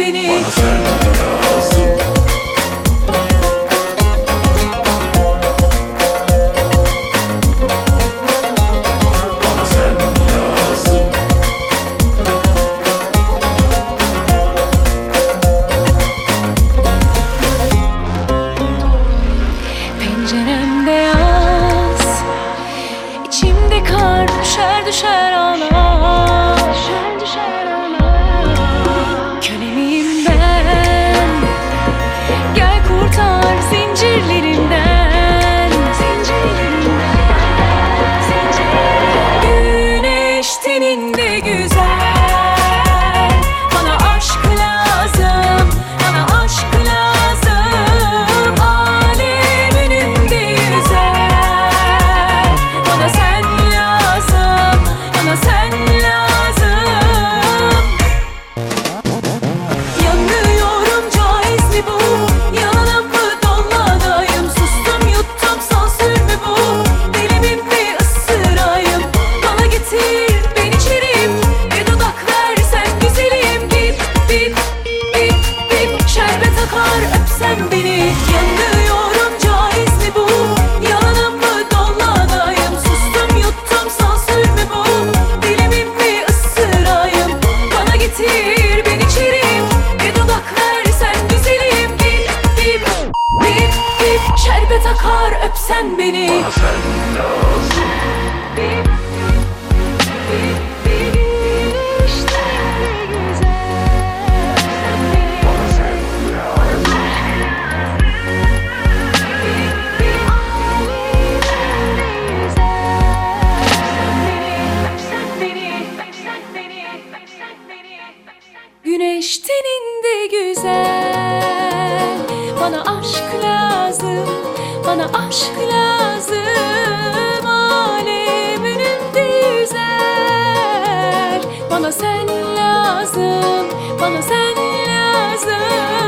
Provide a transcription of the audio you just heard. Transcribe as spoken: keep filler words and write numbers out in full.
beni. Bana sen lazım. Bana sen lazım. Penceremde yaz, içimde kar düşer düşer ağlar. Düşer düşer ağlar. Kölemiyim ben, gel kurtar zincirlerimden. Zincirlerimden, zincirlerimden. Güneş teninde güzel, bana aşk lazım, bana aşk lazım. Alem önümde yüzer, bana sen lazım, bana sen lazım. Yanıyorum, caiz mi bu? Yalanım mı, dolmadayım. Sustum, yuttum, sansür mü bu? Deli miyim mi, ısırayım? Bana getir, ben içerim. Bir dudak versen güzelim. Bip, bip, bip, bip. Şerbet akar, öpsen beni. Yanıyorum, caiz mi bu? Yalanım mı, dolmadayım. Sustum, yuttum, sansür mü bu? Deli miyim mi, ısırayım? Bana getir, ben içerim. Bir dudak versen güzelim. Bip, bip, bip, bip. Şerbet akar, öpsen beni. Bana sen lazım. Bip, bip, bip. İşte ne güzel. Bana sen lazım. Güneş teninde güzel, bana aşk lazım, bana aşk lazım. Alem önümde yüzer, bana sen lazım, bana sen lazım.